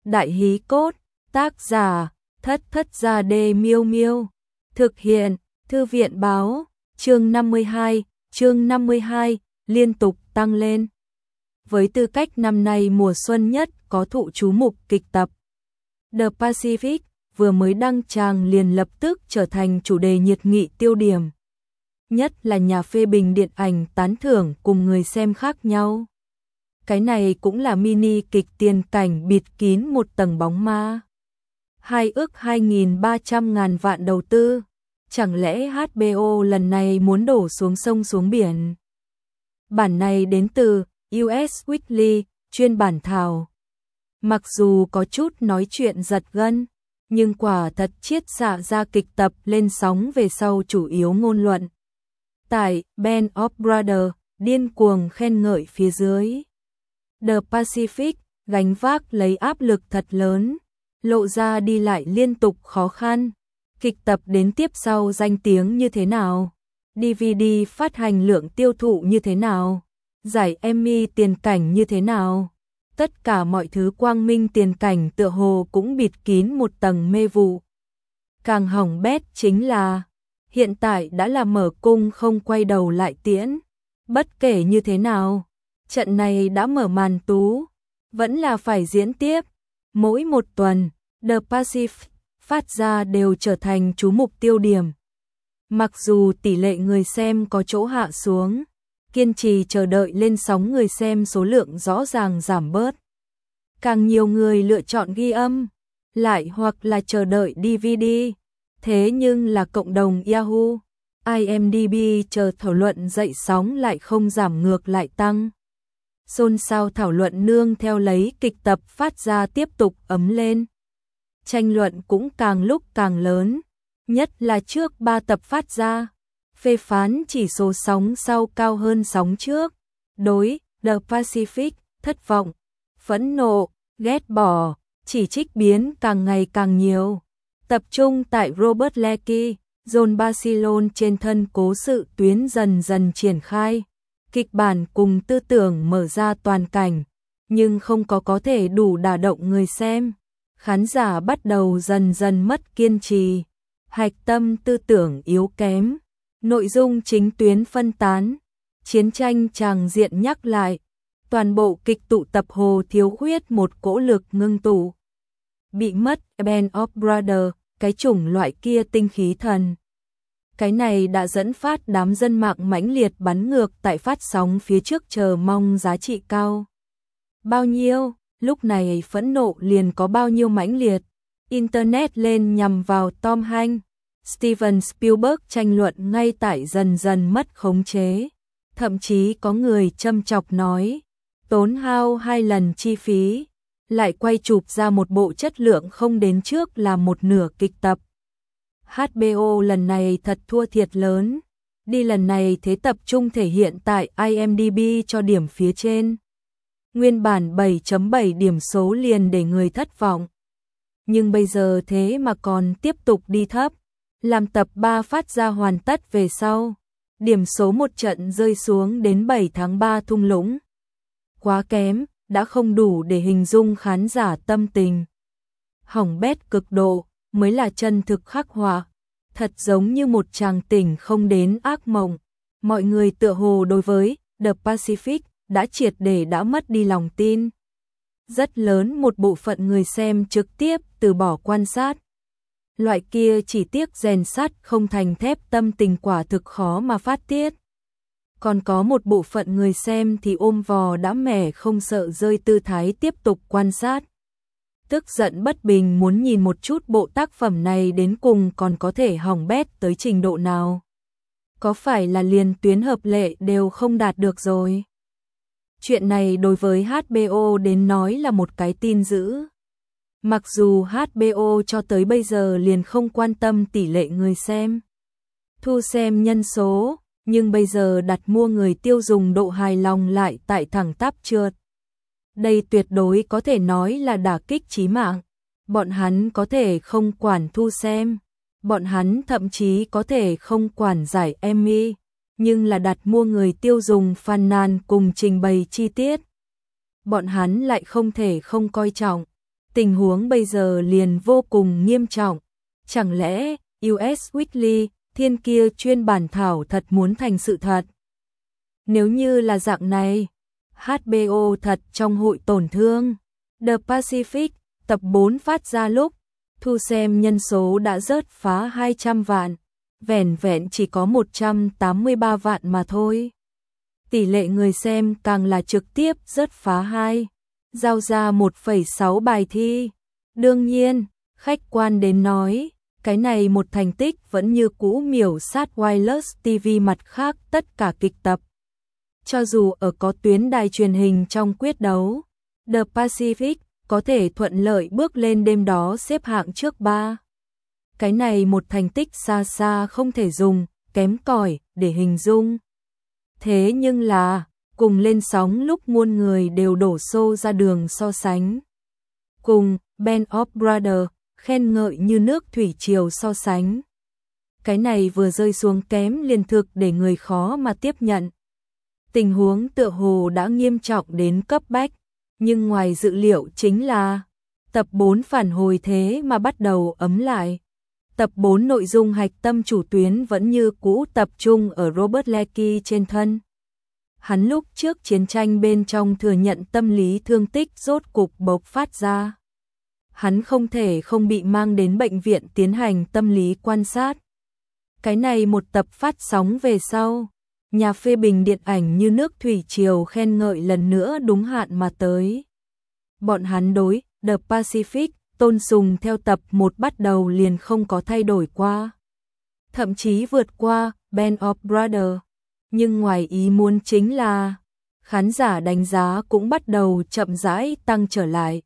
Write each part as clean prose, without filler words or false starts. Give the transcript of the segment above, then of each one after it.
Đại hí cốt, tác giả, Thất Thất Gia Đê Miêu Miêu. Thực hiện, Thư viện báo, chương 52, liên tục tăng lên. Với tư cách năm nay mùa xuân nhất có thụ chú mục kịch tập, The Pacific vừa mới đăng tràng liền lập tức trở thành chủ đề nhiệt nghị tiêu điểm. Nhất là nhà phê bình điện ảnh tán thưởng cùng người xem khác nhau. Cái này cũng là mini kịch tiền cảnh bịt kín một tầng bóng ma. 2.300.000 vạn đầu tư, chẳng lẽ HBO lần này muốn đổ xuống sông xuống biển? Bản này đến từ US Weekly, chuyên bản thảo. Mặc dù có chút nói chuyện giật gân, nhưng quả thật chiết xạ ra kịch tập lên sóng về sau chủ yếu ngôn luận. Tại Band of Brothers, điên cuồng khen ngợi phía dưới. The Pacific, gánh vác lấy áp lực thật lớn, lộ ra đi lại liên tục khó khăn. Kịch tập đến tiếp sau danh tiếng như thế nào? DVD phát hành lượng tiêu thụ như thế nào? Giải Emmy tiền cảnh như thế nào? Tất cả mọi thứ quang minh tiền cảnh tựa hồ cũng bịt kín một tầng mê vụ. Càng hỏng bét chính là hiện tại đã là mở cung không quay đầu lại tiễn. Bất kể như thế nào, trận này đã mở màn tú, vẫn là phải diễn tiếp. Mỗi một tuần, The Pacific phát ra đều trở thành chú mục tiêu điểm. Mặc dù tỷ lệ người xem có chỗ hạ xuống, kiên trì chờ đợi lên sóng người xem số lượng rõ ràng giảm bớt. Càng nhiều người lựa chọn ghi âm, lại hoặc là chờ đợi DVD. Thế nhưng là cộng đồng Yahoo, IMDb chờ thảo luận dậy sóng lại không giảm ngược lại tăng. Xôn xao thảo luận nương theo lấy kịch tập phát ra tiếp tục ấm lên. Tranh luận cũng càng lúc càng lớn, nhất là trước 3 tập phát ra. Phê phán chỉ số sóng sau cao hơn sóng trước. Đối The Pacific, thất vọng, phẫn nộ, ghét bỏ, chỉ trích biến càng ngày càng nhiều. Tập trung tại Robert Lecky, John Basilone trên thân cố sự tuyến dần dần triển khai. Kịch bản cùng tư tưởng mở ra toàn cảnh, nhưng không có thể đủ đả động người xem. Khán giả bắt đầu dần dần mất kiên trì. Hạch tâm tư tưởng yếu kém. Nội dung chính tuyến phân tán. Chiến tranh tràng diện nhắc lại. Toàn bộ kịch tụ tập hồ thiếu khuyết một cỗ lực ngưng tụ. Bị mất Band of Brothers, cái chủng loại kia tinh khí thần. Cái này đã dẫn phát đám dân mạng mãnh liệt bắn ngược tại phát sóng phía trước chờ mong giá trị cao. Bao nhiêu, lúc này phẫn nộ liền có bao nhiêu mãnh liệt. Internet lên nhằm vào Tom Hanks, Steven Spielberg tranh luận ngay tại dần dần mất khống chế. Thậm chí có người châm chọc nói, tốn hao 2 lần chi phí, lại quay chụp ra một bộ chất lượng không đến trước là một nửa kịch tập. HBO lần này thật thua thiệt lớn. Đi lần này thế tập trung thể hiện tại IMDb cho điểm phía trên. Nguyên bản 7.7 điểm số liền để người thất vọng. Nhưng bây giờ thế mà còn tiếp tục đi thấp. Làm tập 3 phát ra hoàn tất về sau. Điểm số một trận rơi xuống đến 7 tháng 3 thung lũng. Quá kém, đã không đủ để hình dung khán giả tâm tình. Hỏng bét cực độ mới là chân thực khắc họa. Thật giống như một tràng tỉnh không đến ác mộng. Mọi người tựa hồ đối với The Pacific đã triệt để đã mất đi lòng tin. Rất lớn một bộ phận người xem trực tiếp từ bỏ quan sát. Loại kia chỉ tiếc rèn sắt không thành thép tâm tình quả thực khó mà phát tiết. Còn có một bộ phận người xem thì ôm vò đã mẻ không sợ rơi tư thái tiếp tục quan sát. Tức giận bất bình muốn nhìn một chút bộ tác phẩm này đến cùng còn có thể hỏng bét tới trình độ nào. Có phải là liền tuyến hợp lệ đều không đạt được rồi? Chuyện này đối với HBO đến nói là một cái tin dữ. Mặc dù HBO cho tới bây giờ liền không quan tâm tỷ lệ người xem, thu xem nhân số, nhưng bây giờ đặt mua người tiêu dùng độ hài lòng lại tại thẳng tắp trượt. Đây tuyệt đối có thể nói là đả kích chí mạng. Bọn hắn có thể không quản thu xem, bọn hắn thậm chí có thể không quản giải Emmy, nhưng là đặt mua người tiêu dùng phàn nàn cùng trình bày chi tiết. Bọn hắn lại không thể không coi trọng. Tình huống bây giờ liền vô cùng nghiêm trọng. Chẳng lẽ US Weekly, thiên kia chuyên bản thảo thật muốn thành sự thật? Nếu như là dạng này, HBO thật trong hội tổn thương. The Pacific, tập 4 phát ra lúc, thu xem nhân số đã rớt phá 200 vạn, vẻn vẹn chỉ có 183 vạn mà thôi. Tỷ lệ người xem càng là trực tiếp rớt phá 2, giao ra 1,6 bài thi. Đương nhiên, khách quan đến nói, cái này một thành tích vẫn như cũ miểu sát Wireless TV mặt khác tất cả kịch tập. Cho dù ở có tuyến đài truyền hình trong quyết đấu, The Pacific có thể thuận lợi bước lên đêm đó xếp hạng trước 3. Cái này một thành tích xa xa không thể dùng, kém cỏi để hình dung. Thế nhưng là, cùng lên sóng lúc muôn người đều đổ xô ra đường so sánh. Cùng Band of Brothers, khen ngợi như nước thủy triều so sánh. Cái này vừa rơi xuống kém liền thực để người khó mà tiếp nhận. Tình huống tựa hồ đã nghiêm trọng đến cấp bách, nhưng ngoài dự liệu chính là tập 4 phản hồi thế mà bắt đầu ấm lại. Tập 4 nội dung hạch tâm chủ tuyến vẫn như cũ tập trung ở Robert Leakey trên thân. Hắn lúc trước chiến tranh bên trong thừa nhận tâm lý thương tích rốt cục bộc phát ra. Hắn không thể không bị mang đến bệnh viện tiến hành tâm lý quan sát. Cái này một tập phát sóng về sau, nhà phê bình điện ảnh như nước thủy triều khen ngợi lần nữa đúng hạn mà tới. Bọn hắn đối The Pacific tôn sùng theo tập 1 bắt đầu liền không có thay đổi qua. Thậm chí vượt qua Band of Brothers. Nhưng ngoài ý muốn chính là khán giả đánh giá cũng bắt đầu chậm rãi tăng trở lại.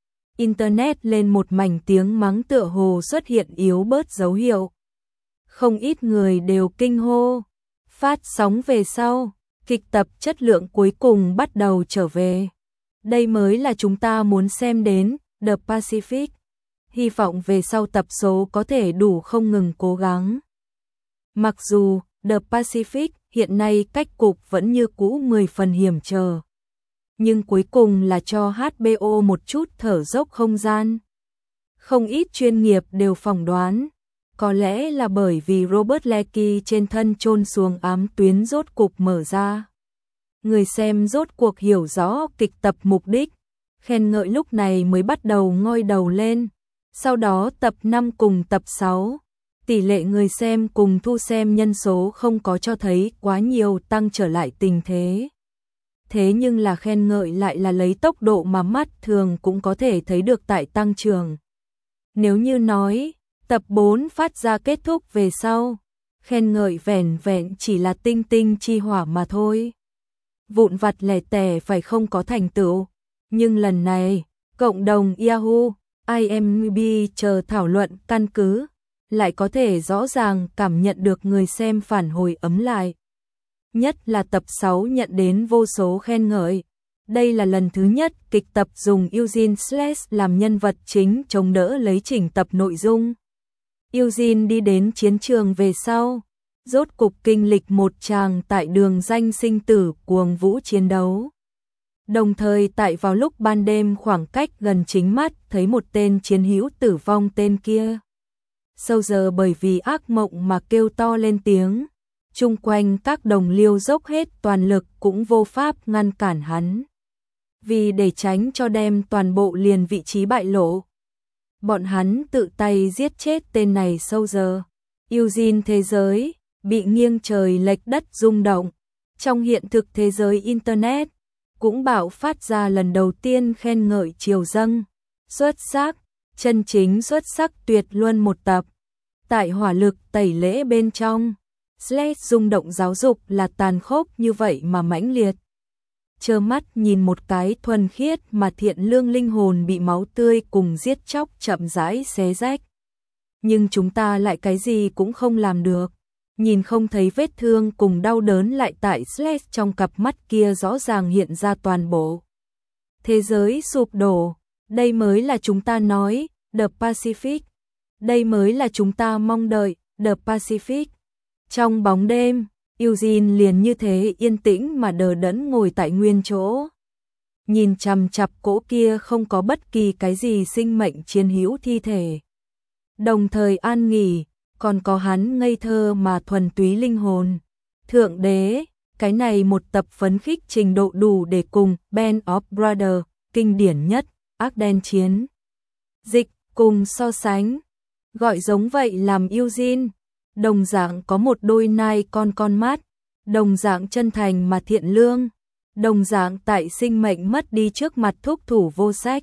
Internet lên một mảnh tiếng mắng tựa hồ xuất hiện yếu bớt dấu hiệu. Không ít người đều kinh hô. Phát sóng về sau, kịch tập chất lượng cuối cùng bắt đầu trở về. Đây mới là chúng ta muốn xem đến, The Pacific. Hy vọng về sau tập số có thể đủ không ngừng cố gắng. Mặc dù The Pacific hiện nay cách cục vẫn như cũ 10 phần hiểm trở. Nhưng cuối cùng là cho HBO một chút thở dốc không gian. Không ít chuyên nghiệp đều phỏng đoán. Có lẽ là bởi vì Robert Leakey trên thân chôn xuống ám tuyến rốt cục mở ra. Người xem rốt cuộc hiểu rõ kịch tập mục đích. Khen ngợi lúc này mới bắt đầu ngoi đầu lên. Sau đó tập 5 cùng tập 6. Tỷ lệ người xem cùng thu xem nhân số không có cho thấy quá nhiều tăng trở lại tình thế. Thế nhưng là khen ngợi lại là lấy tốc độ mà mắt thường cũng có thể thấy được tại tăng trưởng. Nếu như nói, tập 4 phát ra kết thúc về sau, khen ngợi vẻn vẹn chỉ là tinh tinh chi hỏa mà thôi. Vụn vặt lẻ tẻ phải không có thành tựu. Nhưng lần này, cộng đồng Yahoo, IMDb chờ thảo luận căn cứ, lại có thể rõ ràng cảm nhận được người xem phản hồi ấm lại. Nhất là tập 6 nhận đến vô số khen ngợi. Đây là lần thứ nhất kịch tập dùng Eugene Sless làm nhân vật chính chống đỡ lấy chỉnh tập nội dung. Eugene đi đến chiến trường về sau, rốt cục kinh lịch một tràng tại đường danh sinh tử cuồng vũ chiến đấu. Đồng thời tại vào lúc ban đêm khoảng cách gần chính mắt thấy một tên chiến hữu tử vong tên kia. Sau giờ bởi vì ác mộng mà kêu to lên tiếng, chung quanh các đồng liêu dốc hết toàn lực cũng vô pháp ngăn cản hắn. Vì để tránh cho đem toàn bộ liền vị trí bại lộ, bọn hắn tự tay giết chết tên này sau giờ. Eugene thế giới bị nghiêng trời lệch đất rung động. Trong hiện thực thế giới Internet cũng bạo phát ra lần đầu tiên khen ngợi triều dâng. Xuất sắc, chân chính xuất sắc tuyệt luân một tập. Tại hỏa lực tẩy lễ bên trong, Sless rung động giáo dục là tàn khốc như vậy mà mãnh liệt. Trơ mắt nhìn một cái thuần khiết mà thiện lương linh hồn bị máu tươi cùng giết chóc chậm rãi xé rách. Nhưng chúng ta lại cái gì cũng không làm được. Nhìn không thấy vết thương cùng đau đớn lại tại Sless trong cặp mắt kia rõ ràng hiện ra toàn bộ. Thế giới sụp đổ, đây mới là chúng ta nói, The Pacific. Đây mới là chúng ta mong đợi, The Pacific. Trong bóng đêm, Eugene liền như thế yên tĩnh mà đờ đẫn ngồi tại nguyên chỗ. nhìn chằm chằm cỗ kia không có bất kỳ cái gì sinh mệnh chiến hữu thi thể. Đồng thời an nghỉ, còn có hắn ngây thơ mà thuần túy linh hồn. Thượng đế, cái này một tập phấn khích trình độ đủ để cùng Band of Brothers, kinh điển nhất, ác đen chiến dịch, cùng so sánh. Gọi giống vậy làm Eugene, đồng dạng có một đôi nai con mắt, đồng dạng chân thành mà thiện lương, đồng dạng tại sinh mệnh mất đi trước mặt thúc thủ vô sách.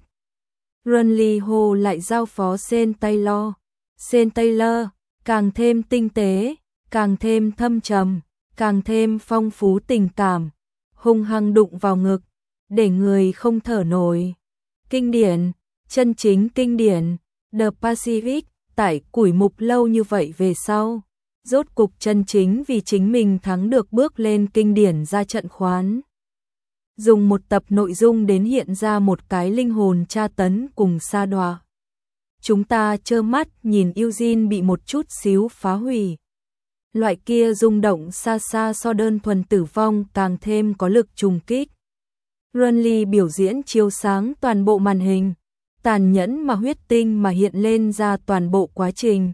Runley Ho lại giao phó Sean Taylor. Sean Taylor, càng thêm tinh tế, càng thêm thâm trầm, càng thêm phong phú tình cảm, hung hăng đụng vào ngực, để người không thở nổi. Kinh điển, chân chính kinh điển, The Pacific, tại củi mục lâu như vậy về sau, rốt cục chân chính vì chính mình thắng được bước lên kinh điển ra trận khoán. Dùng một tập nội dung đến hiện ra một cái linh hồn tra tấn cùng sa đọa. Chúng ta trơ mắt nhìn Eugene bị một chút xíu phá hủy. Loại kia rung động xa xa so đơn thuần tử vong càng thêm có lực trùng kích. Runley biểu diễn chiếu sáng toàn bộ màn hình, tàn nhẫn mà huyết tinh mà hiện lên ra toàn bộ quá trình.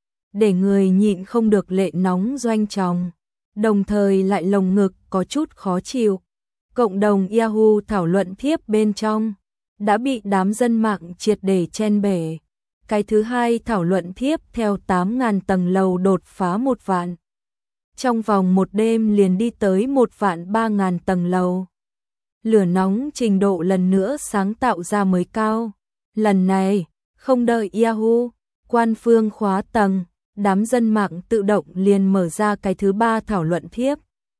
Để người nhịn không được lệ nóng doanh tròng, đồng thời lại lồng ngực có chút khó chịu. Cộng đồng Yahoo thảo luận thiếp bên trong đã bị đám dân mạng triệt để chen bể. Cái thứ hai thảo luận thiếp theo 8.000 tầng lầu đột phá 1 vạn. Trong vòng một đêm liền đi tới 1.300.000 tầng lầu. Lửa nóng trình độ lần nữa sáng tạo ra mới cao. Lần này, không đợi Yahoo, quan phương khóa tầng, đám dân mạng tự động liền mở ra cái thứ ba thảo luận thiếp.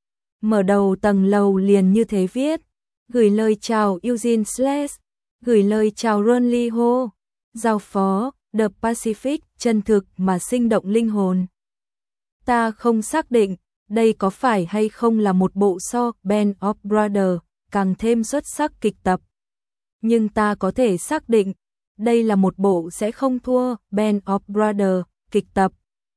Mở đầu tầng lầu liền như thế viết, gửi lời chào Eugene Slash, gửi lời chào Runley Ho, giao phó, The Pacific, chân thực mà sinh động linh hồn. Ta không xác định, đây có phải hay không là một bộ so Band of Brothers, càng thêm xuất sắc kịch tập. Nhưng ta có thể xác định, đây là một bộ sẽ không thua Band of Brothers, kịch tập.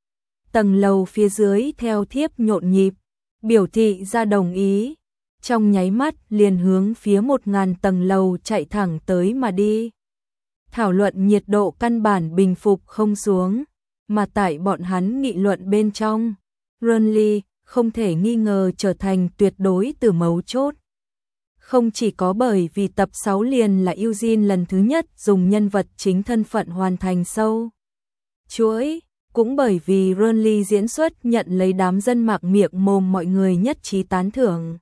Tầng lầu phía dưới theo thiếp nhộn nhịp, biểu thị ra đồng ý, trong nháy mắt liền hướng phía 1.000 tầng lầu chạy thẳng tới mà đi. Thảo luận nhiệt độ căn bản bình phục không xuống, mà tại bọn hắn nghị luận bên trong, Runley không thể nghi ngờ trở thành tuyệt đối từ mấu chốt. Không chỉ có bởi vì tập 6 liền là Eugene lần thứ nhất dùng nhân vật chính thân phận hoàn thành sâu chuỗi, cũng bởi vì Runley diễn xuất nhận lấy đám dân mạng miệng mồm mọi người nhất trí tán thưởng.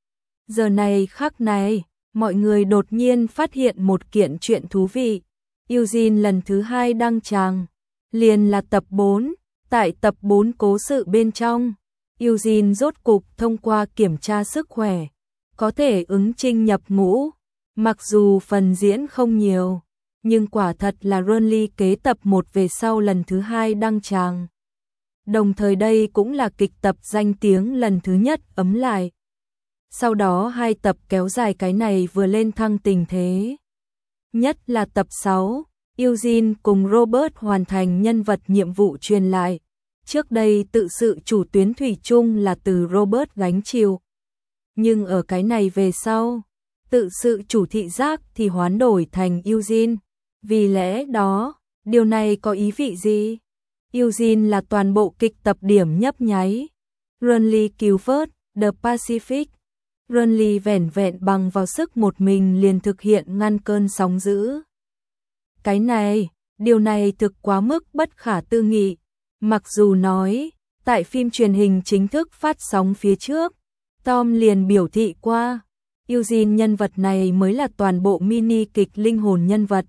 Giờ này khắc này, mọi người đột nhiên phát hiện một kiện chuyện thú vị. Eugene lần thứ 2 đăng tràng, liền là tập 4, tại tập 4 cố sự bên trong, Eugene rốt cục thông qua kiểm tra sức khỏe, có thể ứng chinh nhập ngũ, mặc dù phần diễn không nhiều, nhưng quả thật là Runley kế tập 1 về sau lần thứ 2 đăng tràng. Đồng thời đây cũng là kịch tập danh tiếng lần thứ nhất ấm lại. Sau đó 2 tập kéo dài cái này vừa lên thăng tình thế. Nhất là tập 6, Eugene cùng Robert hoàn thành nhân vật nhiệm vụ truyền lại. Trước đây tự sự chủ tuyến thủy chung là từ Robert gánh chịu. Nhưng ở cái này về sau, tự sự chủ thị giác thì hoán đổi thành Eugene. Vì lẽ đó, điều này có ý vị gì? Eugene là toàn bộ kịch tập điểm nhấp nháy. Runley cứu vớt The Pacific. Runley vẻn vẹn bằng vào sức một mình liền thực hiện ngăn cơn sóng dữ. Cái này, điều này thực quá mức bất khả tư nghị. Mặc dù nói, tại phim truyền hình chính thức phát sóng phía trước, Tom liền biểu thị qua, Eugene nhân vật này mới là toàn bộ mini kịch linh hồn nhân vật.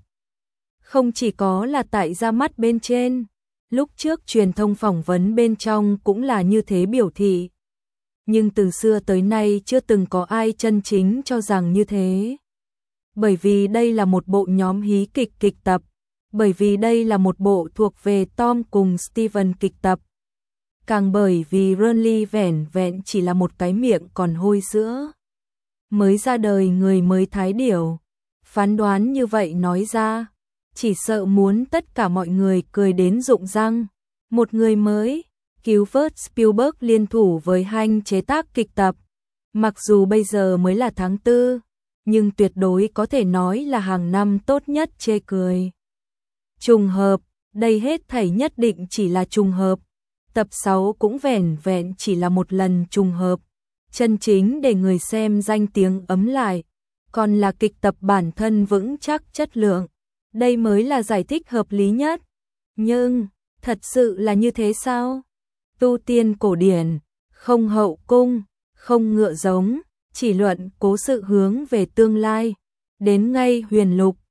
Không chỉ có là tại ra mắt bên trên, lúc trước truyền thông phỏng vấn bên trong cũng là như thế biểu thị. Nhưng từ xưa tới nay chưa từng có ai chân chính cho rằng như thế. Bởi vì đây là một bộ nhóm hí kịch kịch tập, bởi vì đây là một bộ thuộc về Tom cùng Steven kịch tập. Càng bởi vì Runley vẻn vẹn chỉ là một cái miệng còn hôi sữa. Mới ra đời người mới thái điểu. Phán đoán như vậy nói ra, chỉ sợ muốn tất cả mọi người cười đến rụng răng. Một người mới, cứu vớt Spielberg liên thủ với Hanh chế tác kịch tập. Mặc dù bây giờ mới là tháng 4, nhưng tuyệt đối có thể nói là hàng năm tốt nhất chê cười. Trùng hợp, đây hết thảy nhất định chỉ là trùng hợp. Tập 6 cũng vẻn vẹn chỉ là một lần trùng hợp. Chân chính để người xem danh tiếng ấm lại, còn là kịch tập bản thân vững chắc chất lượng. Đây mới là giải thích hợp lý nhất. Nhưng, thật sự là như thế sao? Tu tiên cổ điển, không hậu cung, không ngựa giống, chỉ luận cố sự hướng về tương lai. Đến ngay huyền lục,